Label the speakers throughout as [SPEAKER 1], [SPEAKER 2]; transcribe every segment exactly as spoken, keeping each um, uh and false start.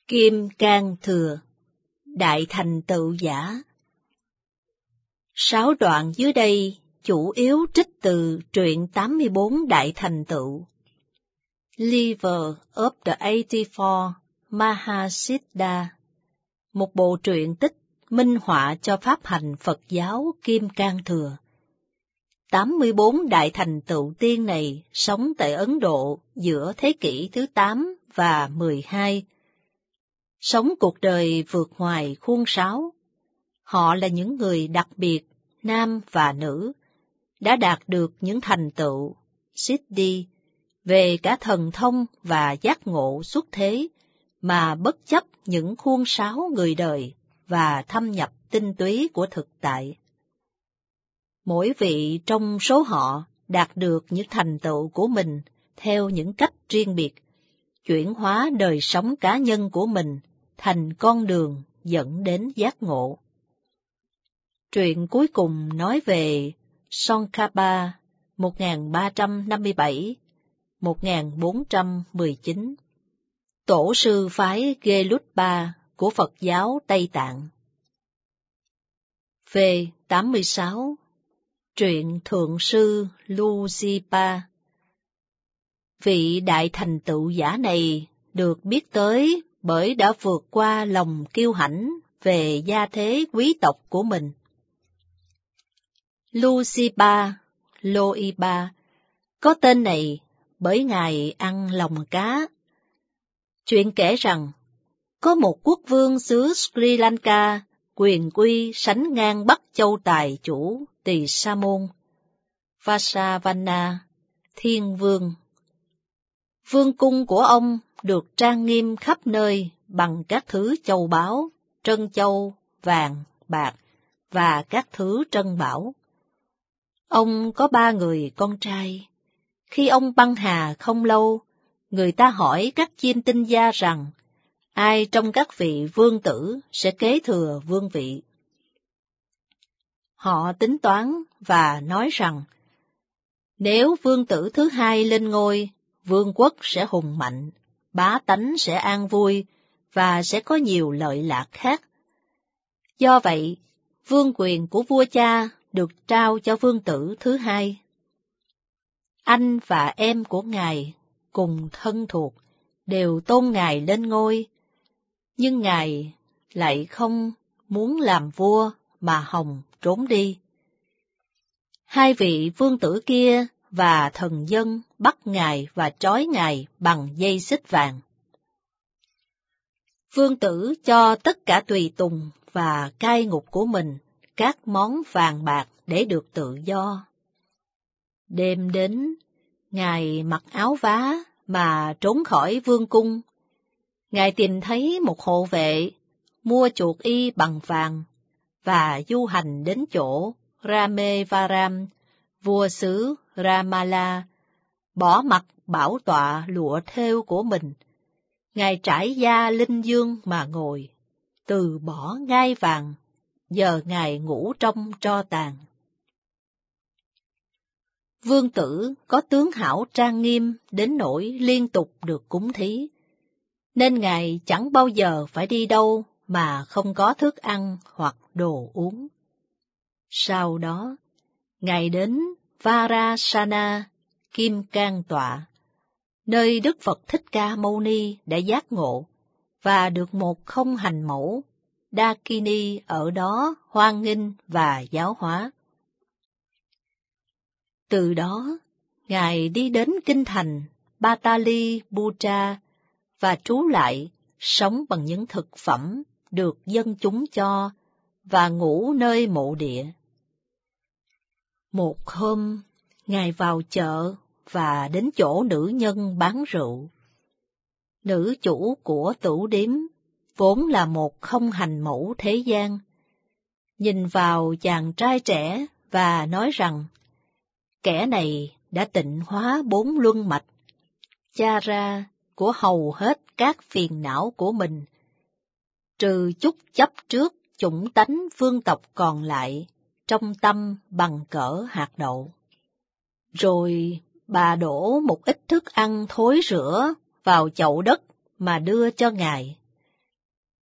[SPEAKER 1] Kim Cang Thừa, Đại Thành Tựu Giả. Sáu đoạn dưới đây chủ yếu trích từ truyện tám mươi bốn Đại Thành Tựu. Liver of the eighty-four Mahasiddha, một bộ truyện tích minh họa cho pháp hành Phật giáo Kim Cang Thừa. tám mươi bốn Đại Thành Tựu tiên này sống tại Ấn Độ giữa thế kỷ thứ tám và mười hai. Sống cuộc đời vượt ngoài khuôn sáo. Họ là những người đặc biệt, nam và nữ, đã đạt được những thành tựu, siddhi, về cả thần thông và giác ngộ xuất thế, mà bất chấp những khuôn sáo người đời và thâm nhập tinh túy của thực tại. Mỗi vị trong số họ đạt được những thành tựu của mình theo những cách riêng biệt, chuyển hóa đời sống cá nhân của mình thành con đường dẫn đến giác ngộ. Truyện cuối cùng nói về Tsongkhapa một nghìn ba trăm năm mươi bảy đến một nghìn bốn trăm mười chín, tổ sư phái Gelugpa của Phật giáo Tây Tạng. V tám mươi sáu. Truyện Thượng sư Lucipa. Vị đại thành tựu giả này được biết tới bởi đã vượt qua lòng kiêu hãnh về gia thế quý tộc của mình. Lucipa, Loipa, có tên này bởi ngài ăn lòng cá. Chuyện kể rằng, có một quốc vương xứ Sri Lanka quyền uy sánh ngang Bắc Châu tài chủ Tỳ Sa Môn, Vasavanna, Thiên Vương. Vương cung của ông được trang nghiêm khắp nơi bằng các thứ châu báu, trân châu, vàng, bạc và các thứ trân bảo. Ông có ba người con trai. Khi ông băng hà không lâu, người ta hỏi các chiêm tinh gia rằng, ai trong các vị vương tử sẽ kế thừa vương vị? Họ tính toán và nói rằng, nếu vương tử thứ hai lên ngôi, vương quốc sẽ hùng mạnh, bá tánh sẽ an vui và sẽ có nhiều lợi lạc khác. Do vậy, vương quyền của vua cha được trao cho vương tử thứ hai. Anh và em của ngài, cùng thân thuộc, đều tôn ngài lên ngôi, nhưng ngài lại không muốn làm vua mà hòng trốn đi. Hai vị vương tử kia và thần dân bắt ngài và trói ngài bằng dây xích vàng. Vương tử cho tất cả tùy tùng và cai ngục của mình các món vàng bạc để được tự do. Đêm đến, ngài mặc áo vá mà trốn khỏi vương cung. Ngài tìm thấy một hộ vệ, mua chuộc y bằng vàng, và du hành đến chỗ Ramevaram, vua xứ Ramala, bỏ mặc bảo tọa lụa thêu của mình. Ngài trải da linh dương mà ngồi, từ bỏ ngai vàng, giờ ngài ngủ trong tro tàn. Vương tử có tướng hảo trang nghiêm đến nỗi liên tục được cúng thí, nên ngài chẳng bao giờ phải đi đâu mà không có thức ăn hoặc đồ uống. Sau đó, ngài đến Varasana, Kim Cang Tọa, nơi Đức Phật Thích Ca Mâu Ni đã giác ngộ, và được một không hành mẫu, Dakini ở đó hoan nghênh và giáo hóa. Từ đó, ngài đi đến kinh thành Pataliputra và trú lại, sống bằng những thực phẩm được dân chúng cho và ngủ nơi mộ địa. Một hôm, ngài vào chợ và đến chỗ nữ nhân bán rượu. Nữ chủ của tửu điếm vốn là một không hành mẫu thế gian, nhìn vào chàng trai trẻ và nói rằng, kẻ này đã tịnh hóa bốn luân mạch, cha ra của hầu hết các phiền não của mình, trừ chút chấp trước chủng tánh vương tộc còn lại trong tâm bằng cỡ hạt đậu. Rồi bà đổ một ít thức ăn thối rữa vào chậu đất mà đưa cho ngài.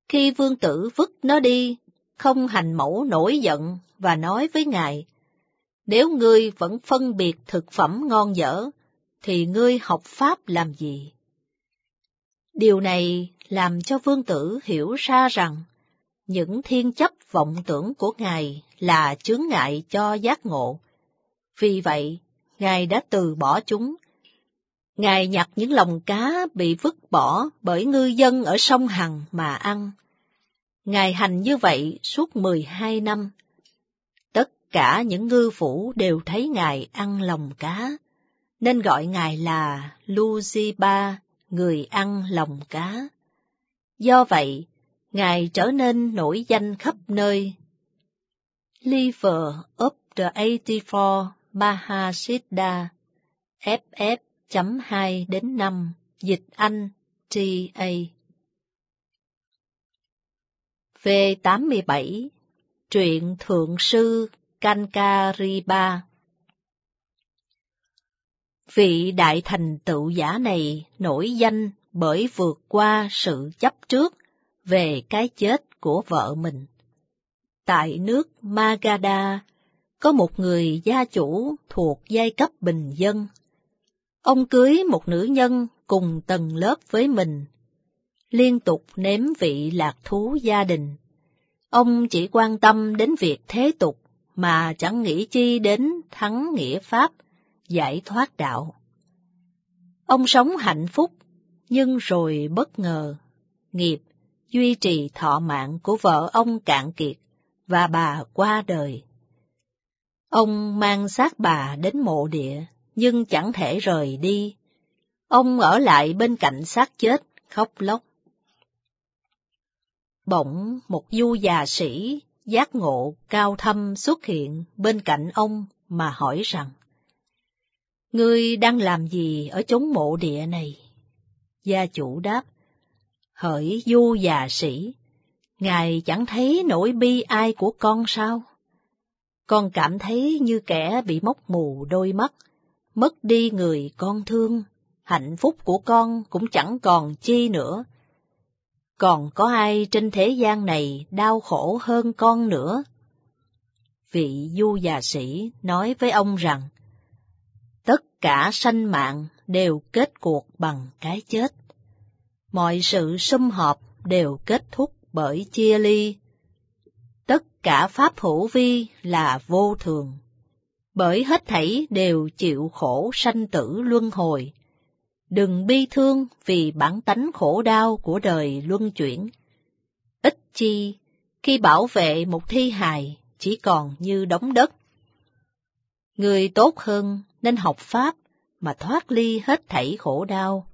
[SPEAKER 1] Khi vương tử vứt nó đi, không hành mẫu nổi giận và nói với Ngài, nếu ngươi vẫn phân biệt thực phẩm ngon dở, thì ngươi học pháp làm gì? Điều này làm cho vương tử hiểu ra rằng, những thiên chấp vọng tưởng của Ngài là chướng ngại cho giác ngộ. Vì vậy, Ngài đã từ bỏ chúng. Ngài nhặt những lồng cá bị vứt bỏ bởi ngư dân ở sông Hằng mà ăn. Ngài hành như vậy suốt mười hai năm. Tất cả những ngư phủ đều thấy Ngài ăn lồng cá, nên gọi Ngài là Luciba, người ăn lồng cá. Do vậy, Ngài trở nên nổi danh khắp nơi. Liver of the eighty-four Mahasiddha, F F chấm hai đến năm, dịch Anh, T A. V tám mươi bảy, truyện Thượng sư Kankariba. Vị đại thành tựu giả này nổi danh bởi vượt qua sự chấp trước về cái chết của vợ mình. Tại nước Magadha, có một người gia chủ thuộc giai cấp bình dân. Ông cưới một nữ nhân cùng tầng lớp với mình, liên tục nếm vị lạc thú gia đình. Ông chỉ quan tâm đến việc thế tục mà chẳng nghĩ chi đến thắng nghĩa pháp, giải thoát đạo. Ông sống hạnh phúc, nhưng rồi bất ngờ, nghiệp duy trì thọ mạng của vợ ông cạn kiệt và bà qua đời. Ông mang xác bà đến mộ địa, nhưng chẳng thể rời đi. Ông ở lại bên cạnh xác chết, khóc lóc. Bỗng một du già sĩ giác ngộ cao thâm xuất hiện bên cạnh ông mà hỏi rằng, ngươi đang làm gì ở chốn mộ địa này? Gia chủ đáp, hỡi du già sĩ, ngài chẳng thấy nỗi bi ai của con sao? Con cảm thấy như kẻ bị móc mù đôi mắt, mất đi người con thương, hạnh phúc của con cũng chẳng còn chi nữa. Còn có ai trên thế gian này đau khổ hơn con nữa? Vị du già sĩ nói với ông rằng, tất cả sanh mạng đều kết cuộc bằng cái chết. Mọi sự sum họp đều kết thúc bởi chia ly. Tất cả pháp hữu vi là vô thường, bởi hết thảy đều chịu khổ sanh tử luân hồi. Đừng bi thương vì bản tánh khổ đau của đời luân chuyển. Ít chi, khi bảo vệ một thi hài chỉ còn như đống đất. Người tốt hơn nên học pháp mà thoát ly hết thảy khổ đau.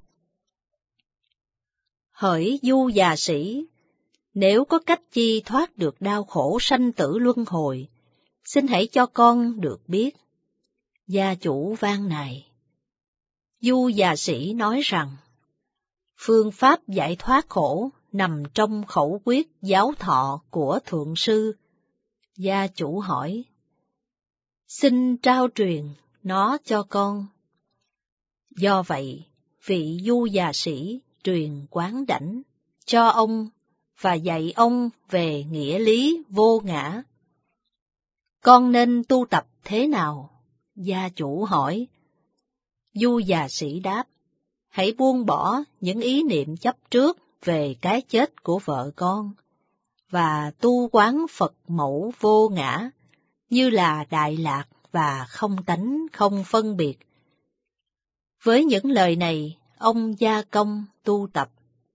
[SPEAKER 1] Hỡi du già sĩ, nếu có cách chi thoát được đau khổ sanh tử luân hồi, xin hãy cho con được biết. Gia chủ van nài. Du già sĩ nói rằng, phương pháp giải thoát khổ nằm trong khẩu quyết giáo thọ của Thượng sư. Gia chủ hỏi, xin trao truyền nó cho con. Do vậy, vị du già sĩ truyền quán đảnh cho ông và dạy ông về nghĩa lý vô ngã. Con nên tu tập thế nào? Gia chủ hỏi. Du già sĩ đáp, hãy buông bỏ những ý niệm chấp trước về cái chết của vợ con, và tu quán Phật mẫu vô ngã, như là đại lạc và không tánh không phân biệt. Với những lời này, ông gia công tu tập.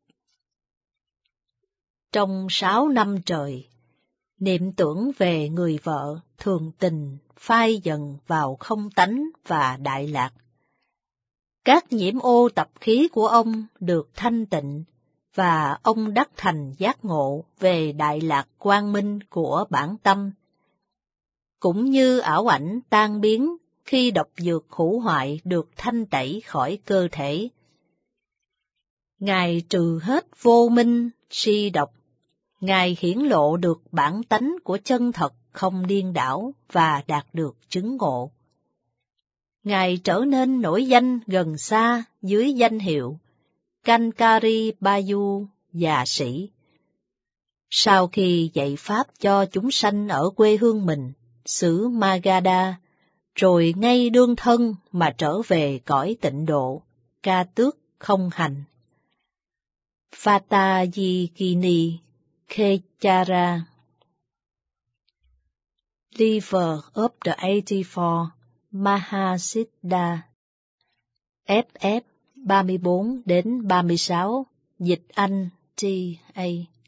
[SPEAKER 1] Trong sáu năm trời, niệm tưởng về người vợ thường tình phai dần vào không tánh và đại lạc. Các nhiễm ô tập khí của ông được thanh tịnh, và ông đắc thành giác ngộ về đại lạc quang minh của bản tâm. Cũng như ảo ảnh tan biến khi độc dược hủy hoại được thanh tẩy khỏi cơ thể. Ngài trừ hết vô minh, si độc. Ngài hiển lộ được bản tánh của chân thật không điên đảo và đạt được chứng ngộ. Ngài trở nên nổi danh gần xa dưới danh hiệu Kankaribayu già sĩ. Sau khi dạy Pháp cho chúng sanh ở quê hương mình, xứ Magadha, rồi ngay đương thân mà trở về cõi tịnh độ, ca tước không hành. Vatayikini Khechara Liver of the eighty-four Mahasiddha F F ba mươi bốn đến ba mươi sáu, dịch Anh T A.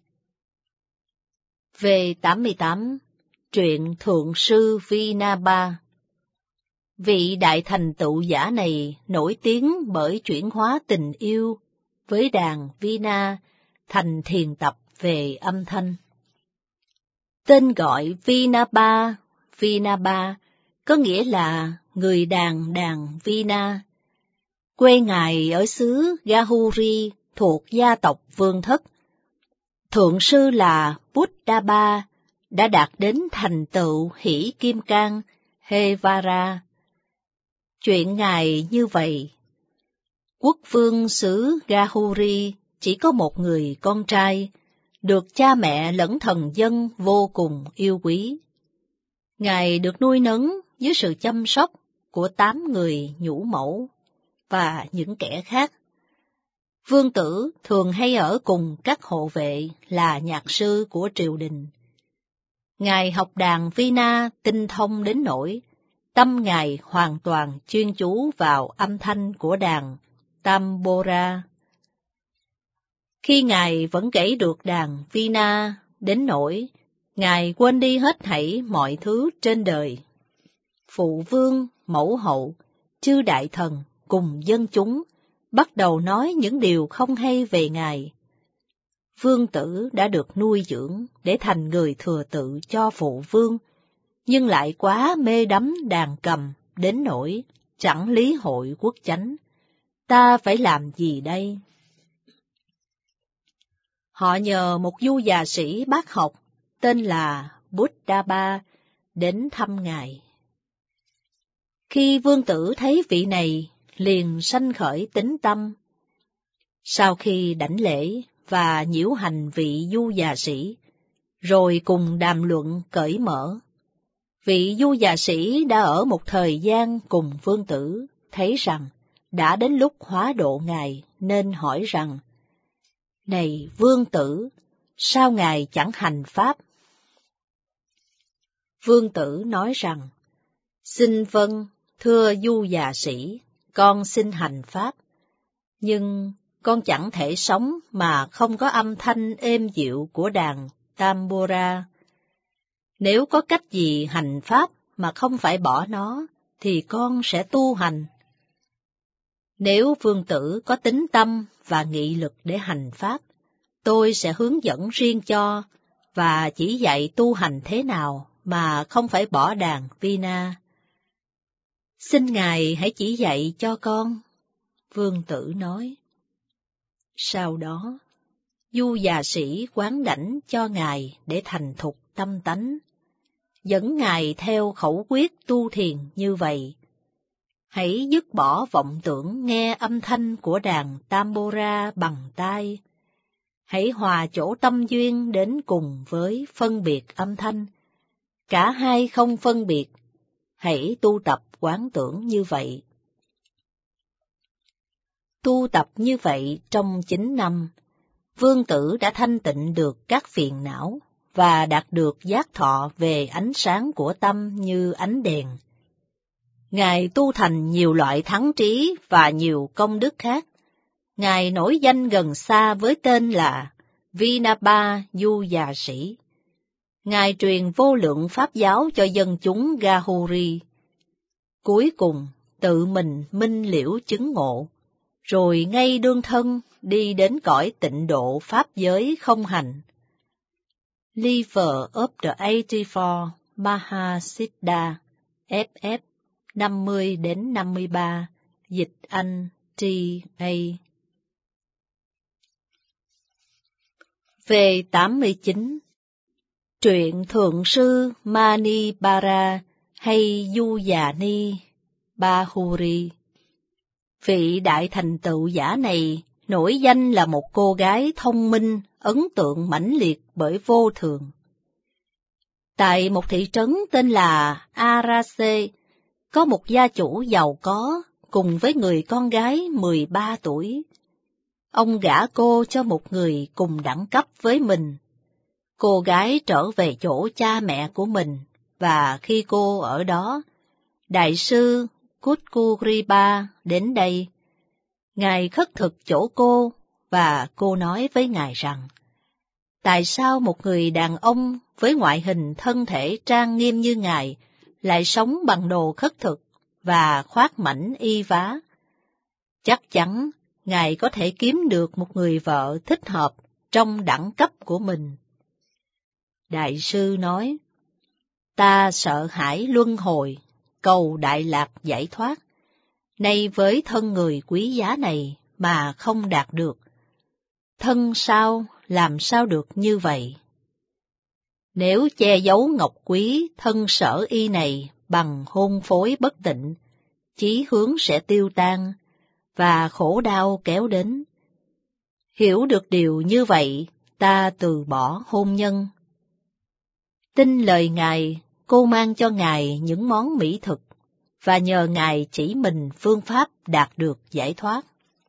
[SPEAKER 1] Về tám mươi tám, truyện Thượng sư Vinaba. Vị đại thành tựu giả này nổi tiếng bởi chuyển hóa tình yêu với đàn Vina thành thiền tập về âm thanh. Tên gọi Vinaba, Vinaba có nghĩa là người đàn đàn Vina. Quê ngài ở xứ Gahuri thuộc gia tộc Vương Thất. Thượng sư là Buddhaba đã đạt đến thành tựu hỷ kim cang Hevara. Chuyện ngài như vậy. Quốc vương xứ Gahuri chỉ có một người con trai, được cha mẹ lẫn thần dân vô cùng yêu quý. Ngài được nuôi nấng dưới sự chăm sóc của tám người nhũ mẫu và những kẻ khác. Vương tử thường hay ở cùng các hộ vệ là nhạc sư của triều đình. Ngài học đàn Vina tinh thông đến nỗi tâm ngài hoàn toàn chuyên chú vào âm thanh của đàn Tambora. Khi ngài vẫn gãy được đàn Vina đến nỗi ngài quên đi hết thảy mọi thứ trên đời. Phụ vương, mẫu hậu, chư đại thần cùng dân chúng bắt đầu nói những điều không hay về ngài. Vương tử đã được nuôi dưỡng để thành người thừa tự cho phụ vương, nhưng lại quá mê đắm đàn cầm đến nỗi chẳng lý hội quốc chánh. Ta phải làm gì đây? Họ nhờ một du già sĩ bác học tên là Buddhaba đến thăm ngài. Khi vương tử thấy vị này, liền sanh khởi tín tâm. Sau khi đảnh lễ và nhiễu hành vị du già sĩ, rồi cùng đàm luận cởi mở, vị du già sĩ đã ở một thời gian cùng vương tử, thấy rằng đã đến lúc hóa độ ngài, nên hỏi rằng: Này vương tử, sao ngài chẳng hành pháp? Vương tử nói rằng: Xin vâng, thưa du già sĩ, con xin hành pháp, nhưng con chẳng thể sống mà không có âm thanh êm dịu của đàn Tambora. Nếu có cách gì hành pháp mà không phải bỏ nó, thì con sẽ tu hành. Nếu vương tử có tín tâm và nghị lực để hành pháp, tôi sẽ hướng dẫn riêng cho và chỉ dạy tu hành thế nào mà không phải bỏ đàn Vina. Xin ngài hãy chỉ dạy cho con, vương tử nói. Sau đó, du già sĩ quán đảnh cho ngài để thành thục tâm tánh, dẫn ngài theo khẩu quyết tu thiền như vậy: hãy dứt bỏ vọng tưởng nghe âm thanh của đàn Tambora bằng tai, hãy hòa chỗ tâm duyên đến cùng với phân biệt âm thanh, cả hai không phân biệt, hãy tu tập quán tưởng như vậy. Tu tập như vậy trong chín năm, vương tử đã thanh tịnh được các phiền não và đạt được giác thọ về ánh sáng của tâm như ánh đèn. Ngài tu thành nhiều loại thắng trí và nhiều công đức khác. Ngài nổi danh gần xa với tên là Vinaba Du Già Sĩ. Ngài truyền vô lượng pháp giáo cho dân chúng Gahuri. Cuối cùng, tự mình minh liễu chứng ngộ, rồi ngay đương thân đi đến cõi tịnh độ pháp giới không hành. Liver of the eighty-four Mahasiddha F F năm mươi đến năm mươi ba, dịch Anh T A. Về tám mươi chín, truyện Thượng sư Manipara hay Du Già Ni Bahuri. Vị đại thành tựu giả này nổi danh là một cô gái thông minh ấn tượng mãnh liệt bởi vô thường. Tại một thị trấn tên là Arase, có một gia chủ giàu có cùng với người con gái mười ba tuổi. Ông gả cô cho một người cùng đẳng cấp với mình. Cô gái trở về chỗ cha mẹ của mình, và khi cô ở đó, Đại sư Kutkuripa đến đây. Ngài khất thực chỗ cô, và cô nói với Ngài rằng, tại sao một người đàn ông với ngoại hình thân thể trang nghiêm như Ngài lại sống bằng đồ khất thực và khoác mảnh y vá? Chắc chắn Ngài có thể kiếm được một người vợ thích hợp trong đẳng cấp của mình. Đại sư nói, ta sợ hãi luân hồi, cầu Đại Lạc giải thoát. Nay với thân người quý giá này mà không đạt được, thân sao làm sao được như vậy? Nếu che giấu ngọc quý thân sở y này bằng hôn phối bất tịnh, chí hướng sẽ tiêu tan, và khổ đau kéo đến. Hiểu được điều như vậy, ta từ bỏ hôn nhân. Tin lời Ngài, cô mang cho Ngài những món mỹ thực, và nhờ Ngài chỉ mình phương pháp đạt được giải thoát.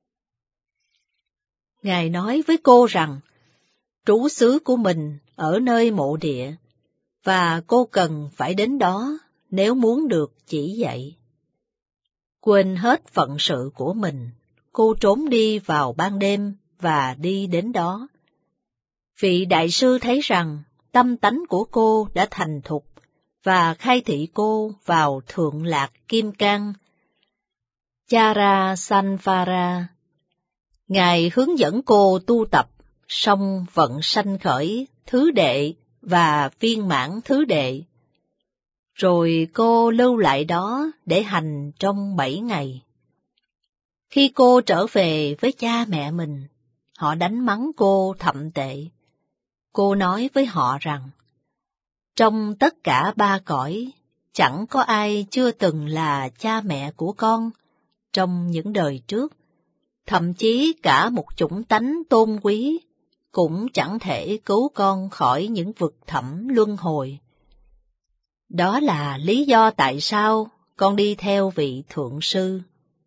[SPEAKER 1] Ngài nói với cô rằng, trú xứ của mình ở nơi mộ địa, và cô cần phải đến đó nếu muốn được chỉ dạy. Quên hết phận sự của mình, cô trốn đi vào ban đêm và đi đến đó. Vị đại sư thấy rằng tâm tánh của cô đã thành thục và khai thị cô vào thượng lạc kim cang, Chara Sanvara. Ngài hướng dẫn cô tu tập song vận sanh khởi thứ đệ và viên mãn thứ đệ. Rồi cô lưu lại đó để hành trong bảy ngày. Khi cô trở về với cha mẹ mình, họ đánh mắng cô thậm tệ. Cô nói với họ rằng, trong tất cả ba cõi, chẳng có ai chưa từng là cha mẹ của con trong những đời trước, thậm chí cả một chủng tánh tôn quý cũng chẳng thể cứu con khỏi những vực thẳm luân hồi. Đó là lý do tại sao con đi theo vị thượng sư.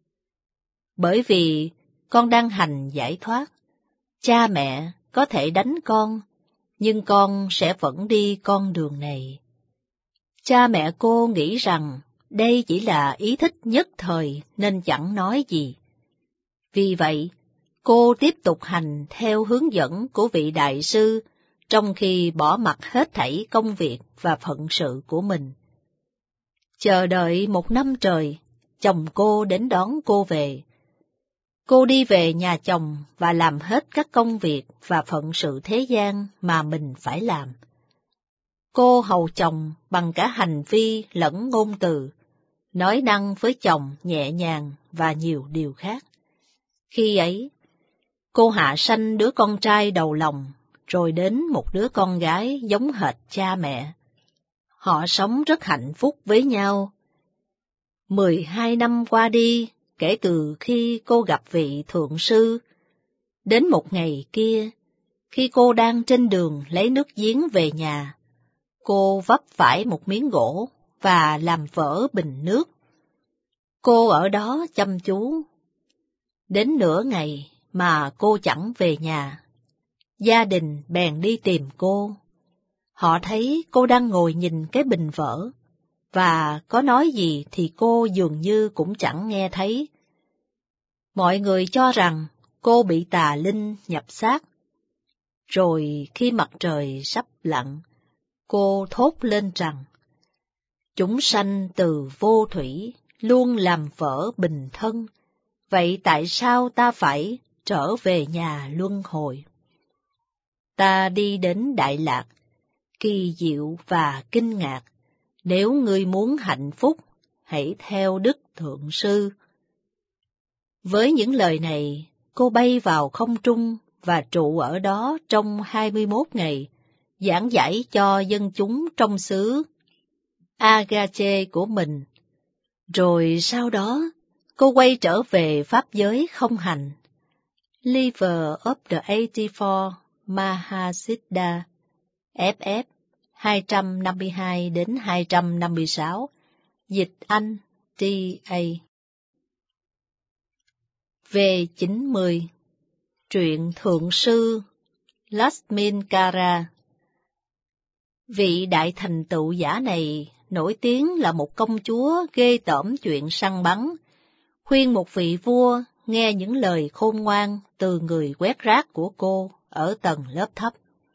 [SPEAKER 1] Bởi vì con đang hành giải thoát, cha mẹ có thể đánh con, nhưng con sẽ vẫn đi con đường này. Cha mẹ cô nghĩ rằng đây chỉ là ý thích nhất thời nên chẳng nói gì. Vì vậy, cô tiếp tục hành theo hướng dẫn của vị đại sư, trong khi bỏ mặc hết thảy công việc và phận sự của mình. Chờ đợi một năm trời, chồng cô đến đón cô về. Cô đi về nhà chồng và làm hết các công việc và phận sự thế gian mà mình phải làm. Cô hầu chồng bằng cả hành vi lẫn ngôn từ, nói năng với chồng nhẹ nhàng và nhiều điều khác. Khi ấy, cô hạ sanh đứa con trai đầu lòng, rồi đến một đứa con gái giống hệt cha mẹ. Họ sống rất hạnh phúc với nhau. Mười hai năm qua đi, kể từ khi cô gặp vị thượng sư. Đến một ngày kia, khi cô đang trên đường lấy nước giếng về nhà, cô vấp phải một miếng gỗ và làm vỡ bình nước. Cô ở đó chăm chú. Đến nửa ngày mà cô chẳng về nhà. Gia đình bèn đi tìm cô. Họ thấy cô đang ngồi nhìn cái bình vỡ, và có nói gì thì cô dường như cũng chẳng nghe thấy. Mọi người cho rằng cô bị tà linh nhập xác. Rồi khi mặt trời sắp lặn, cô thốt lên rằng, chúng sanh từ vô thủy luôn làm vỡ bình thân, vậy tại sao ta phải trở về nhà luân hồi? Ta đi đến Đại Lạc, kỳ diệu và kinh ngạc. Nếu ngươi muốn hạnh phúc, hãy theo Đức Thượng Sư. Với những lời này, cô bay vào không trung và trụ ở đó trong hai mươi mốt ngày, giảng giải cho dân chúng trong xứ Agache của mình. Rồi sau đó, cô quay trở về pháp giới không hành. Liver of the eighty-four Mahasiddha, ép ép hai trăm năm mươi hai đến hai trăm năm mươi sáu, dịch Anh tê a. V chín mươi, truyện Thượng sư Lakshminkara. Vị đại thành tựu giả này nổi tiếng là một công chúa ghê tởm chuyện săn bắn, khuyên một vị vua nghe những lời khôn ngoan từ người quét rác của cô ở tầng lớp thấp.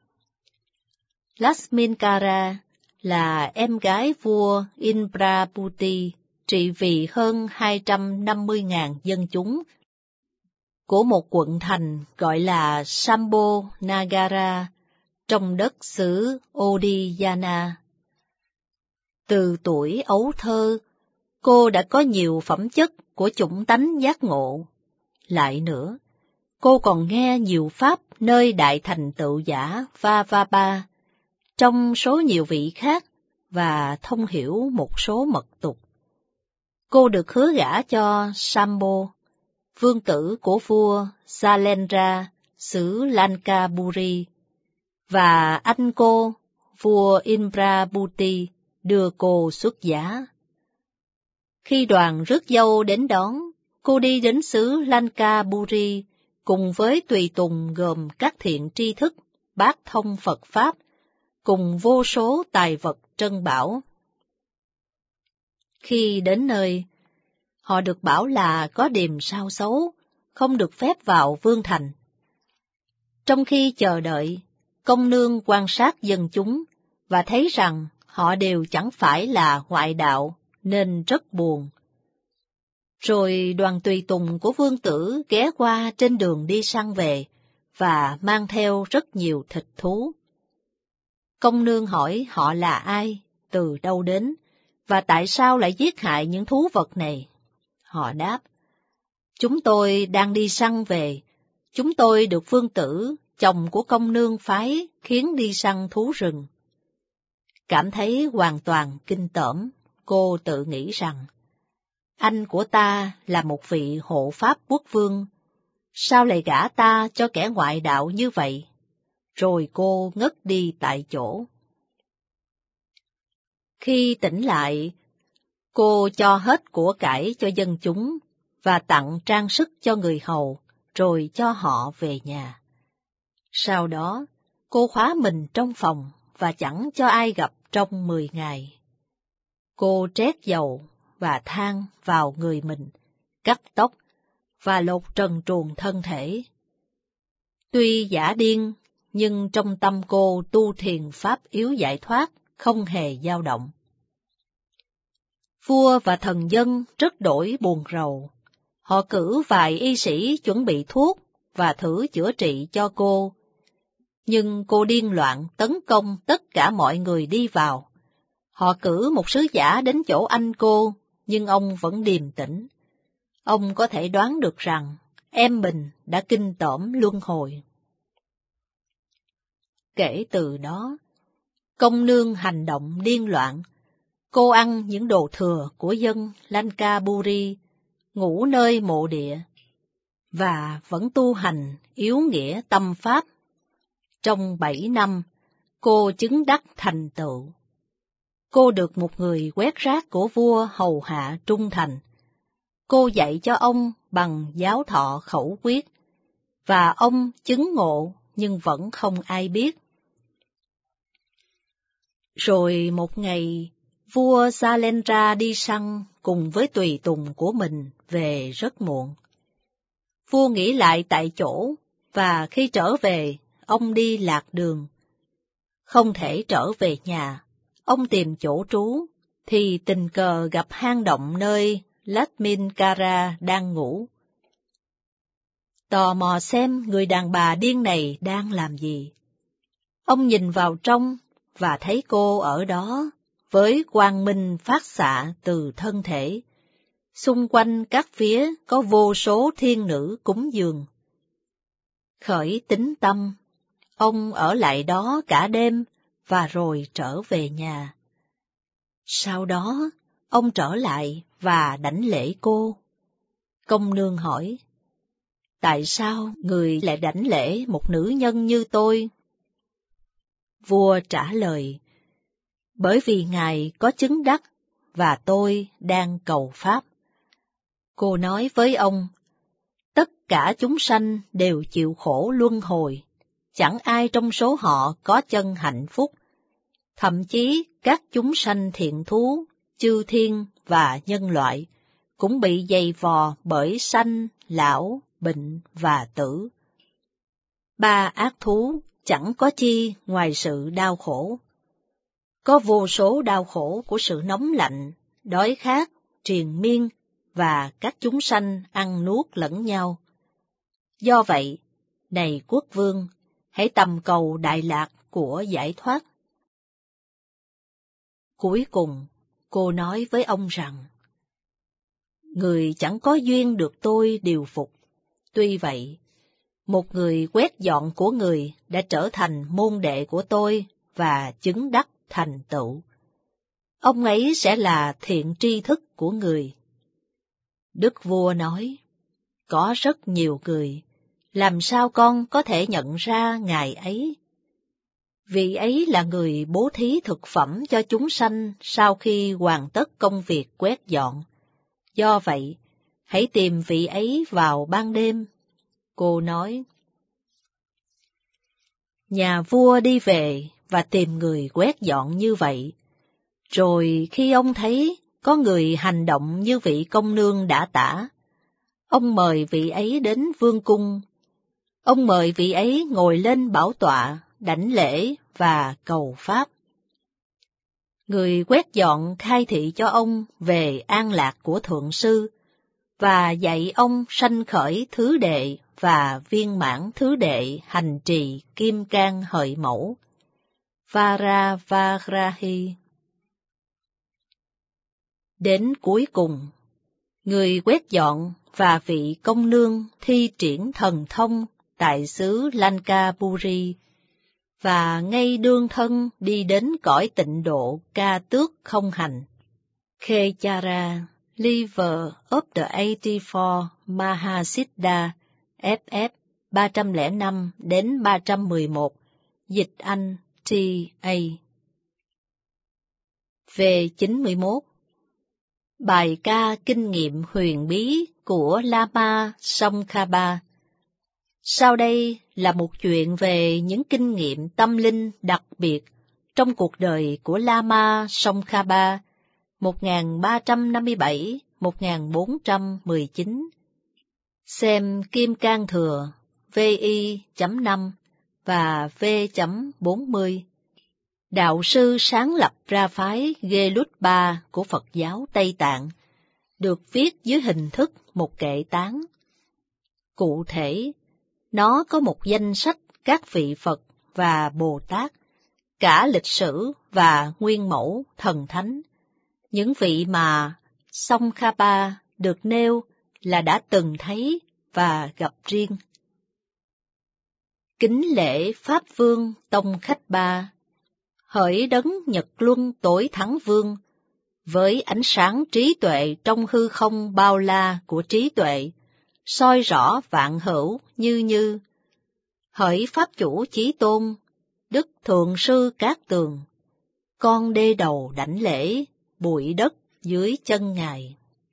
[SPEAKER 1] Lakshminkara là em gái vua Indrapati, trị vì hơn hai trăm năm mươi nghìn dân chúng, của một quận thành gọi là Sambho Nagara, trong đất xứ Odiyana. Từ tuổi ấu thơ, cô đã có nhiều phẩm chất của chủng tánh giác ngộ. Lại nữa, cô còn nghe nhiều pháp nơi đại thành tựu giả Vavapa, trong số nhiều vị khác, và thông hiểu một số mật tục. Cô được hứa gả cho Sambho, vương tử của vua Sailendra, xứ Lankapuri, và anh cô, vua Indrapati, đưa cô xuất giá. Khi đoàn rước dâu đến đón, cô đi đến xứ Lankapuri cùng với tùy tùng gồm các thiện tri thức, bác thông Phật Pháp, cùng vô số tài vật trân bảo. Khi đến nơi, họ được bảo là có điềm sao xấu, không được phép vào vương thành. Trong khi chờ đợi, công nương quan sát dân chúng và thấy rằng họ đều chẳng phải là ngoại đạo, nên rất buồn. Rồi đoàn tùy tùng của vương tử ghé qua trên đường đi săn về và mang theo rất nhiều thịt thú. Công nương hỏi họ là ai, từ đâu đến, và tại sao lại giết hại những thú vật này. Họ đáp, chúng tôi đang đi săn về, chúng tôi được vương tử, chồng của công nương phái, khiến đi săn thú rừng. Cảm thấy hoàn toàn kinh tởm, cô tự nghĩ rằng, anh của ta là một vị hộ pháp quốc vương, sao lại gả ta cho kẻ ngoại đạo như vậy? Rồi cô ngất đi tại chỗ. Khi tỉnh lại, cô cho hết của cải cho dân chúng và tặng trang sức cho người hầu, rồi cho họ về nhà. Sau đó, cô khóa mình trong phòng và chẳng cho ai gặp trong mười ngày. Cô trét dầu và than vào người mình, cắt tóc và lột trần truồng thân thể. Tuy giả điên, nhưng trong tâm cô tu thiền pháp yếu giải thoát, không hề dao động. Vua và thần dân rất đổi buồn rầu. Họ cử vài y sĩ chuẩn bị thuốc và thử chữa trị cho cô. Nhưng cô điên loạn tấn công tất cả mọi người đi vào. Họ cử một sứ giả đến chỗ anh cô, nhưng ông vẫn điềm tĩnh. Ông có thể đoán được rằng em mình đã kinh tởm luân hồi. Kể từ đó, công nương hành động điên loạn. Cô ăn những đồ thừa của dân Lankapuri, ngủ nơi mộ địa, và vẫn tu hành yếu nghĩa tâm pháp. Trong bảy năm, cô chứng đắc thành tựu. Cô được một người quét rác của vua hầu hạ trung thành. Cô dạy cho ông bằng giáo thọ khẩu quyết, và ông chứng ngộ nhưng vẫn không ai biết. Rồi một ngày, vua Sailendra đi săn cùng với tùy tùng của mình về rất muộn. Vua nghỉ lại tại chỗ, và khi trở về, ông đi lạc đường. Không thể trở về nhà, ông tìm chỗ trú, thì tình cờ gặp hang động nơi Lakshminkara đang ngủ. Tò mò xem người đàn bà điên này đang làm gì. Ông nhìn vào trong và thấy cô ở đó, với quang minh phát xạ từ thân thể. Xung quanh các phía có vô số thiên nữ cúng dường. Khởi tín tâm, ông ở lại đó cả đêm và rồi trở về nhà. Sau đó, ông trở lại và đảnh lễ cô. Công nương hỏi, tại sao người lại đảnh lễ một nữ nhân như tôi? Vua trả lời, bởi vì ngài có chứng đắc, và tôi đang cầu pháp. Cô nói với ông, tất cả chúng sanh đều chịu khổ luân hồi, chẳng ai trong số họ có chân hạnh phúc. Thậm chí các chúng sanh thiện thú, chư thiên và nhân loại cũng bị dày vò bởi sanh, lão, bệnh và tử. Ba ác thú chẳng có chi ngoài sự đau khổ. Có vô số đau khổ của sự nóng lạnh, đói khát, triền miên và các chúng sanh ăn nuốt lẫn nhau. Do vậy, này quốc vương, hãy tầm cầu đại lạc của giải thoát. Cuối cùng, cô nói với ông rằng, người chẳng có duyên được tôi điều phục. Tuy vậy, một người quét dọn của người đã trở thành môn đệ của tôi và chứng đắc thành tựu. Ông ấy sẽ là thiện tri thức của người. Đức vua nói, có rất nhiều người, làm sao con có thể nhận ra ngài ấy? Vị ấy là người bố thí thực phẩm cho chúng sanh sau khi hoàn tất công việc quét dọn. Do vậy, hãy tìm vị ấy vào ban đêm. Cô nói, nhà vua đi về và tìm người quét dọn như vậy. Rồi khi ông thấy có người hành động như vị công nương đã tả, ông mời vị ấy đến vương cung. Ông mời vị ấy ngồi lên bảo tọa, đảnh lễ và cầu pháp. Người quét dọn khai thị cho ông về an lạc của thượng sư, và dạy ông sanh khởi thứ đệ và viên mãn thứ đệ hành trì kim cang hợi mẫu, Varavarahi. Đến cuối cùng, người quét dọn và vị công nương thi triển thần thông tại xứ Lankapuri, và ngay đương thân đi đến cõi tịnh độ ca tước không hành. Khechara, Liver of the eighty-four Mahasiddha, F F ba trăm lẻ năm đến ba trăm mười một, dịch Anh T A. V chín mươi mốt. Bài ca kinh nghiệm huyền bí của Lama Tsongkhapa. Sau đây là một chuyện về những kinh nghiệm tâm linh đặc biệt trong cuộc đời của Lama Tsongkhapa một nghìn ba trăm năm mươi bảy đến một nghìn bốn trăm mười chín. Xem Kim Cang Thừa V I chấm năm và V chấm bốn mươi. Đạo sư sáng lập ra phái Gelugpa của Phật giáo Tây Tạng, được viết dưới hình thức một kệ tán. Cụ thể, nó có một danh sách các vị Phật và Bồ Tát, cả lịch sử và nguyên mẫu thần thánh, những vị mà Tsongkhapa được nêu là đã từng thấy và gặp riêng. Kính lễ Pháp Vương Tông Khách Ba, hỡi đấng Nhật Luân Tối Thắng Vương, với ánh sáng trí tuệ trong hư không bao la của trí tuệ, soi rõ vạn hữu như như. Hỡi Pháp Chủ Chí Tôn, Đức Thượng Sư Cát Tường, con đê đầu đảnh lễ, bụi đất dưới chân Ngài.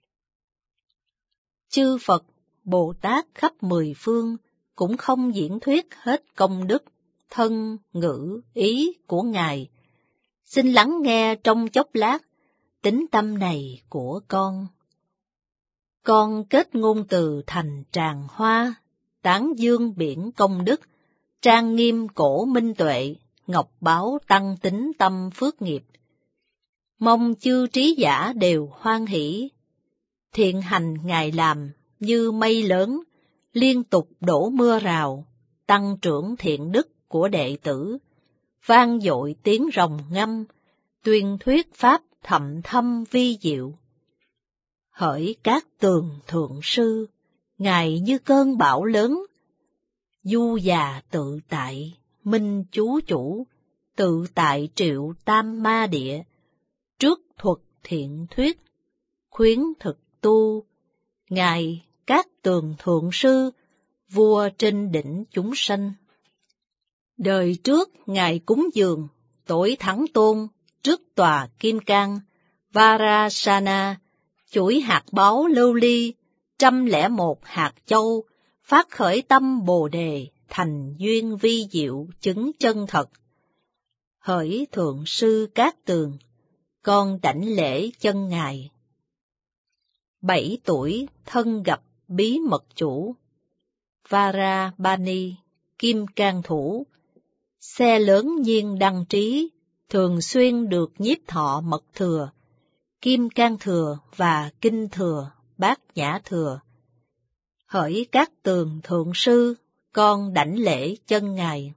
[SPEAKER 1] Chư Phật, Bồ Tát khắp mười phương cũng không diễn thuyết hết công đức, thân, ngữ, ý của Ngài. Xin lắng nghe trong chốc lát tín tâm này của con. Con kết ngôn từ thành tràng hoa, tán dương biển công đức, trang nghiêm cổ minh tuệ, ngọc báo tăng tính tâm phước nghiệp. Mong chư trí giả đều hoan hỷ. Thiện hành Ngài làm như mây lớn, liên tục đổ mưa rào, tăng trưởng thiện đức của đệ tử, vang dội tiếng rồng ngâm, tuyên thuyết pháp thậm thâm vi diệu. Hỡi các tường thượng sư, Ngài như cơn bão lớn, du già tự tại, minh chú chủ, tự tại triệu tam ma địa, trước thuật thiện thuyết, khuyến thực tu. Ngài các tường thượng sư, vua trên đỉnh chúng sanh. Đời trước Ngài cúng dường, tối thắng tôn, trước tòa kim cang, Varasana, chuỗi hạt báu lưu ly, trăm lẻ một hạt châu, phát khởi tâm Bồ Đề, thành duyên vi diệu chứng chân thật. Hỡi Thượng Sư Cát Tường, con đảnh lễ chân Ngài. Bảy tuổi thân gặp bí mật chủ, Varabani, kim cang thủ, xe lớn nhiên đăng trí, thường xuyên được nhiếp thọ mật thừa, kim cang thừa và kinh thừa, bát nhã thừa. Hỡi Cát Tường Thượng Sư, con đảnh lễ chân Ngài.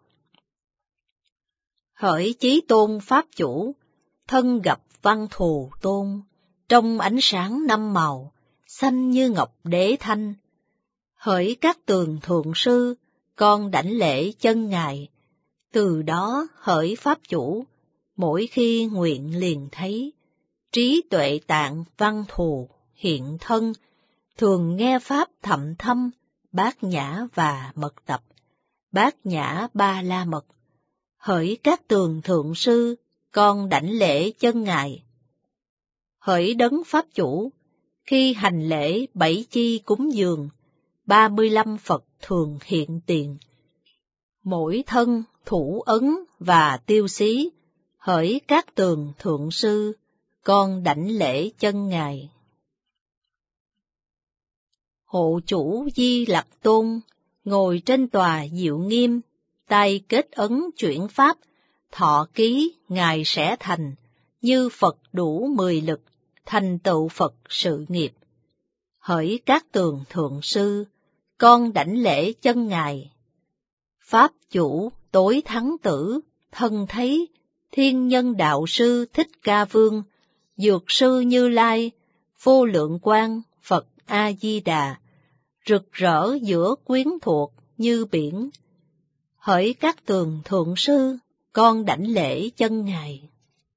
[SPEAKER 1] Hỡi Chí Tôn Pháp Chủ, thân gặp Văn Thù Tôn, trong ánh sáng năm màu, xanh như ngọc đế thanh. Hỡi Cát Tường Thượng Sư, con đảnh lễ chân Ngài. Từ đó hỡi Pháp Chủ, mỗi khi nguyện liền thấy, trí tuệ tạng Văn Thù hiện thân, thường nghe Pháp thậm thâm, bát nhã và mật tập, bát nhã ba la mật. Hỡi Cát Tường Thượng Sư, con đảnh lễ chân Ngài. Hỡi Đấng Pháp Chủ, khi hành lễ bảy chi cúng dường, ba mươi lăm Phật thường hiện tiền. Mỗi thân, thủ ấn và tiêu xí, hỡi Cát Tường Thượng Sư, con đảnh lễ chân Ngài. Hộ chủ Di Lặc Tôn, ngồi trên tòa diệu nghiêm, tay kết ấn chuyển pháp, thọ ký Ngài sẽ thành, như Phật đủ mười lực, thành tựu Phật sự nghiệp. Hỡi Cát Tường Thượng Sư, con đảnh lễ chân Ngài. Pháp Chủ Tối Thắng Tử, thân thấy, Thiên Nhân Đạo Sư Thích Ca Vương, Dược Sư Như Lai, Vô Lượng Quang Phật A-di-đà, rực rỡ giữa quyến thuộc như biển. Hỡi Cát Tường Thượng Sư, con đảnh lễ chân Ngài.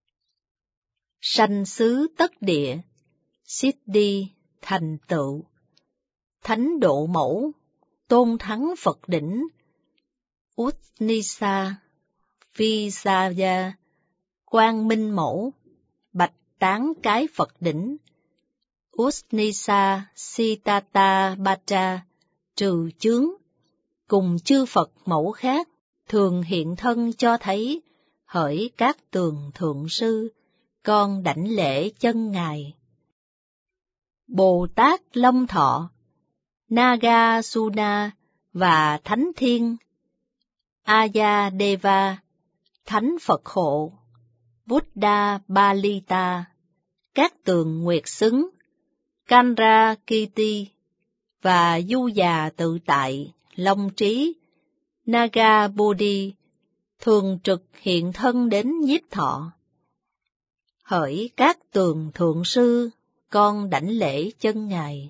[SPEAKER 1] Sanh xứ tất địa, Siddhi thành tựu, thánh độ mẫu, tôn thắng Phật đỉnh, Uttnisa, Visaya, quang minh mẫu, bạch tán cái Phật đỉnh, Uttnisa Sitata Bhatta, trừ chướng, cùng chư Phật mẫu khác, thường hiện thân cho thấy, hỡi Cát Tường Thượng Sư, con đảnh lễ chân Ngài. Bồ Tát Long Thọ, Nagasuna và Thánh Thiên, Ayadeva, Thánh Phật Hộ, Buddha Balita, Cát Tường Nguyệt Xứng, Kanrakiti và Du Già Tự Tại, Long Trí, Naga Bodhi, thường trực hiện thân đến nhiếp thọ. Hỡi Cát Tường Thượng Sư, con đảnh lễ chân Ngài.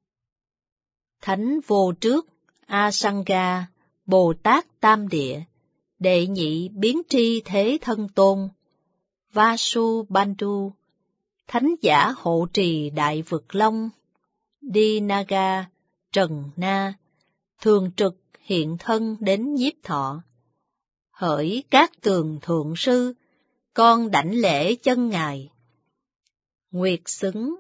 [SPEAKER 1] Thánh Vô Trước, Asanga, Bồ Tát Tam Địa, đệ nhị biến tri thế thân tôn, Vasubandhu, thánh giả hộ trì Đại Vực Long, Dinaga, Trần Na, thường trực hiện thân đến nhiếp thọ. Hỡi Cát Tường Thượng Sư, con đảnh lễ chân Ngài. Nguyệt Xứng,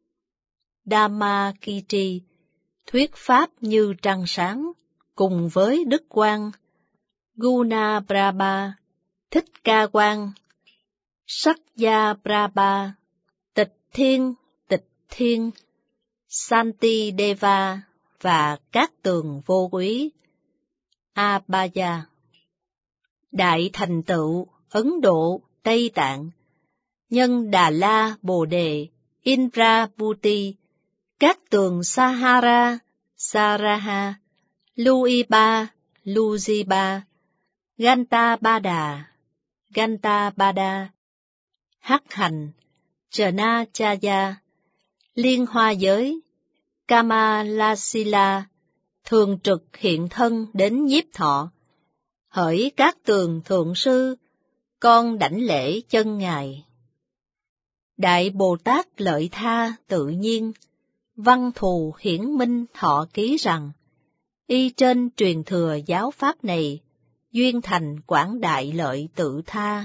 [SPEAKER 1] Dhammakiri, thuyết pháp như trăng sáng, cùng với Đức Quang, Gunaprabha, Thích Ca Quang, Sakya Prabha, Tịch Thiên, Tịch Thiên, Santi Deva và các tường vô quý, Abhaya. Đại thành tựu Ấn Độ, Tây Tạng, nhân Đà La Bồ Đề, Indrabhuti, các tường Sahara, Saraha, Luiba, Luziba, Gantabada, Gantabada, Hắc Hành, Janachaya, Liên Hoa Giới, Kamalasila, thường trực hiện thân đến nhiếp thọ. Hỡi các tường Thượng Sư, con đảnh lễ chân Ngài. Đại Bồ Tát Lợi Tha tự nhiên, Văn Thù hiển minh thọ ký rằng, y trên truyền thừa giáo pháp này, duyên thành quảng đại lợi tự tha.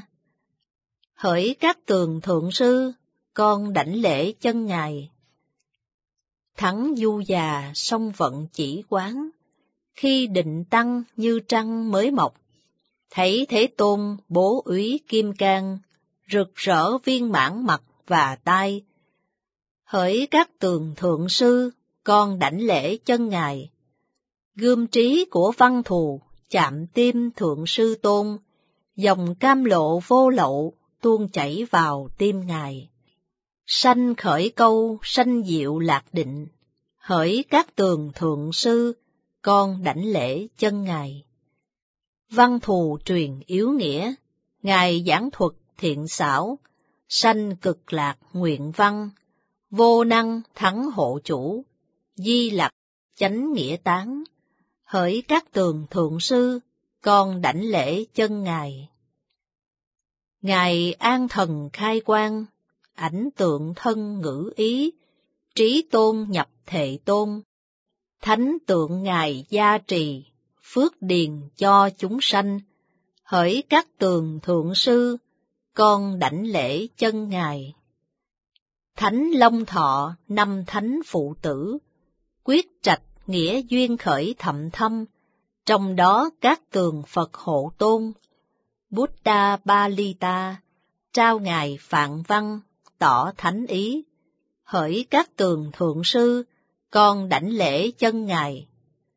[SPEAKER 1] Hỡi các tường thượng sư, con đảnh lễ chân ngài. Thắng du già song vận chỉ quán, khi định tăng như trăng mới mọc. Thấy Thế Tôn bố úy kim cang, rực rỡ viên mãn mặt và tai. Hỡi các tường thượng sư, con đảnh lễ chân ngài. Gươm trí của văn thù, chạm tim thượng sư tôn, dòng cam lộ vô lậu, tuôn chảy vào tim ngài. Sanh khởi câu, sanh diệu lạc định, hỡi các tường thượng sư, con đảnh lễ chân ngài. Văn thù truyền yếu nghĩa, ngài giảng thuật thiện xảo, sanh cực lạc nguyện văn, vô năng thắng hộ chủ, di lặc chánh nghĩa tán. Hỡi các tường thượng sư, con đảnh lễ chân ngài. Ngài an thần khai quang, ảnh tượng thân ngữ ý, trí tôn nhập thệ tôn. Thánh tượng ngài gia trì, phước điền cho chúng sanh. Hỡi các tường thượng sư, con đảnh lễ chân ngài. Thánh Long Thọ năm thánh phụ tử, quyết trạch nghĩa duyên khởi thậm thâm, trong đó các tường Phật hộ tôn. Buddha Balita, trao ngài phạn văn, tỏ thánh ý. Hỡi các tường thượng sư, con đảnh lễ chân ngài.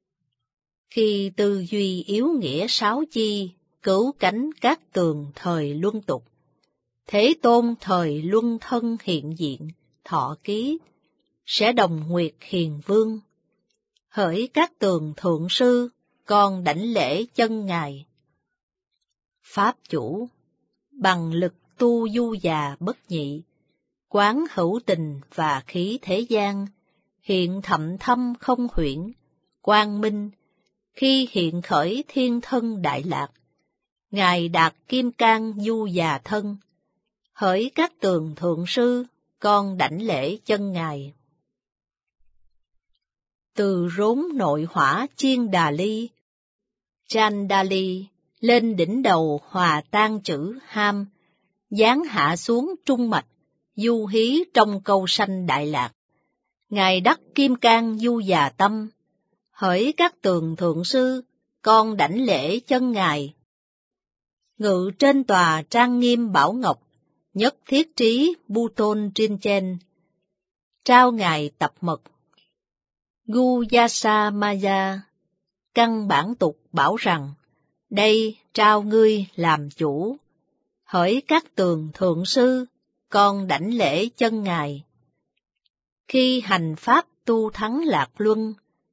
[SPEAKER 1] Khi tư duy yếu nghĩa sáu chi, cứu cánh các tường thời luân tục. Thế Tôn thời luân thân hiện diện, thọ ký, sẽ đồng nguyệt hiền vương. Hỡi các tường thượng sư, con đảnh lễ chân ngài. Pháp chủ, bằng lực tu du già bất nhị, quán hữu tình và khí thế gian, hiện thậm thâm không huyễn, quang minh, khi hiện khởi thiên thân đại lạc, ngài đạt kim cang du già thân. Hỡi các tường thượng sư, con đảnh lễ chân ngài. Từ rốn nội hỏa chiên đà ly, Chandali, lên đỉnh đầu hòa tan chữ ham, giáng hạ xuống trung mạch, du hí trong câu sanh đại lạc. Ngài đắc kim cang du già tâm. Hỡi các tường thượng sư, con đảnh lễ chân ngài. Ngự trên tòa trang nghiêm bảo ngọc, nhất thiết trí bu tôn trên chen, trao ngài tập mật. Guyasa Maya, căn bản tục bảo rằng, đây trao ngươi làm chủ. Hỡi các tường thượng sư, con đảnh lễ chân ngài. Khi hành pháp tu thắng lạc luân,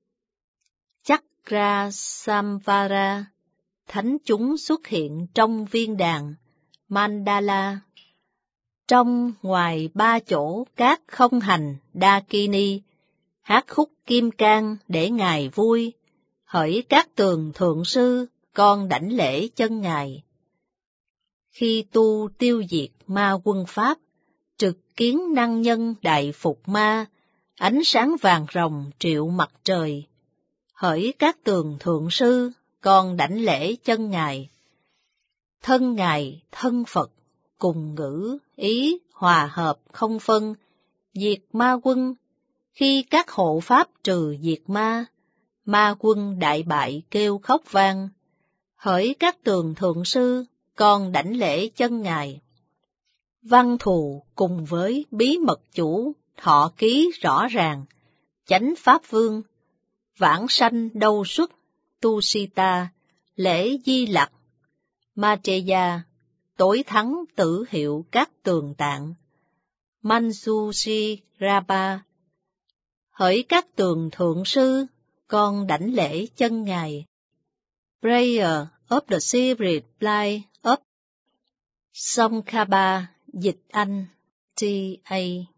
[SPEAKER 1] Chakra Samvara, thánh chúng xuất hiện trong viên đàn Mandala. Trong ngoài ba chỗ các không hành Dakini, hát khúc kim cang để ngài vui. Hỡi các tường thượng sư, con đảnh lễ chân ngài. Khi tu tiêu diệt ma quân pháp, trực kiến năng nhân đại phục ma, ánh sáng vàng ròng triệu mặt trời. Hỡi các tường thượng sư, con đảnh lễ chân ngài. Thân ngài, thân Phật, cùng ngữ, ý, hòa hợp không phân, diệt ma quân. Khi các hộ pháp trừ diệt ma, ma quân đại bại kêu khóc vang. Hỡi các tường thượng sư, con đảnh lễ chân ngài. Văn thù cùng với bí mật chủ, thọ ký rõ ràng, chánh pháp vương, vãng sanh đâu xuất, tu sita, lễ di lặc, Mateya, tối thắng tử hiệu các tường tạng, Manjusi Rapa. Hỡi các tường thượng sư, con đảnh lễ chân ngài. Prayer of the Spirit Light of Songkhapa, dịch Anh, T A